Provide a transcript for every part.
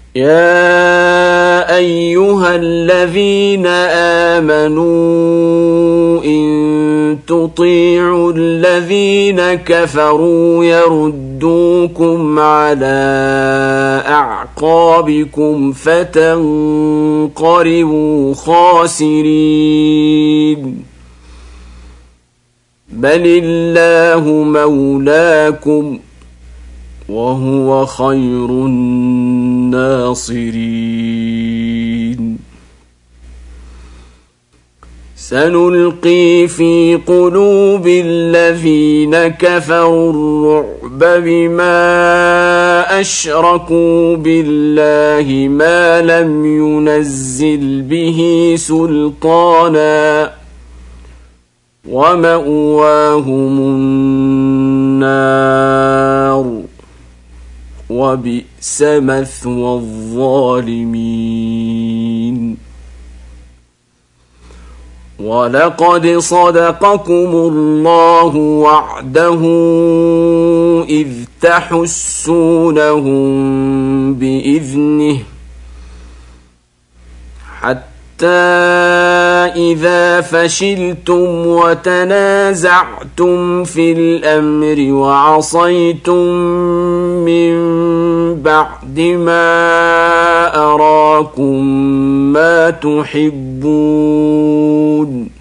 يا أيها الذين آمنوا إن تطيعوا الذين كفروا يردوكم على أعقابكم فتنقلبوا خاسرين بل الله مولاكم وهو خير الناصرين سنلقي في قلوب الذين كفروا الرعب بما أشركوا بالله ما لم ينزل به سلطانا ومأواهم النار وبئس مثوى الظالمين ولقد صدقكم الله وعده إذ تحسونهم بإذنه حتى إذا فشلتم وتنازعتم في الأمر وعصيتم من بعد ما أراكم ما تحبون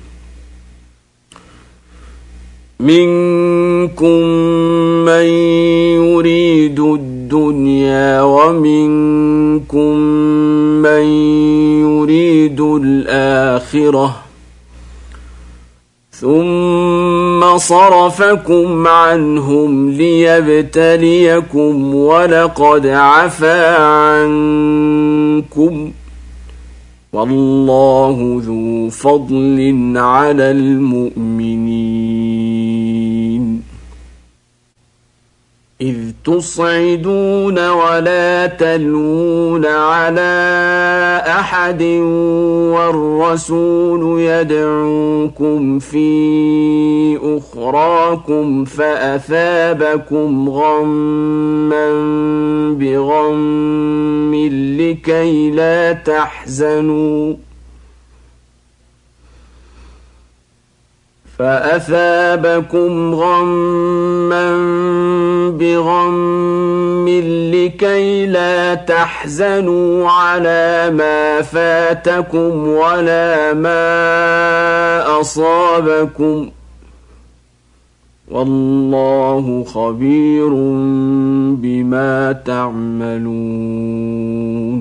منكم من يريد الدنيا ومنكم من يريد الآخرة ثم صرفكم عنهم ليبتليكم ولقد عفا عنكم والله ذو فضل على المؤمنين إذ تصعدون ولا تلوون على أحد والرسول يدعوكم في أخراكم فأثابكم غما بغم لكي لا تحزنوا فأثابكم غما بغم لكي لا تحزنوا على ما فاتكم ولا ما أصابكم والله خبير بما تعملون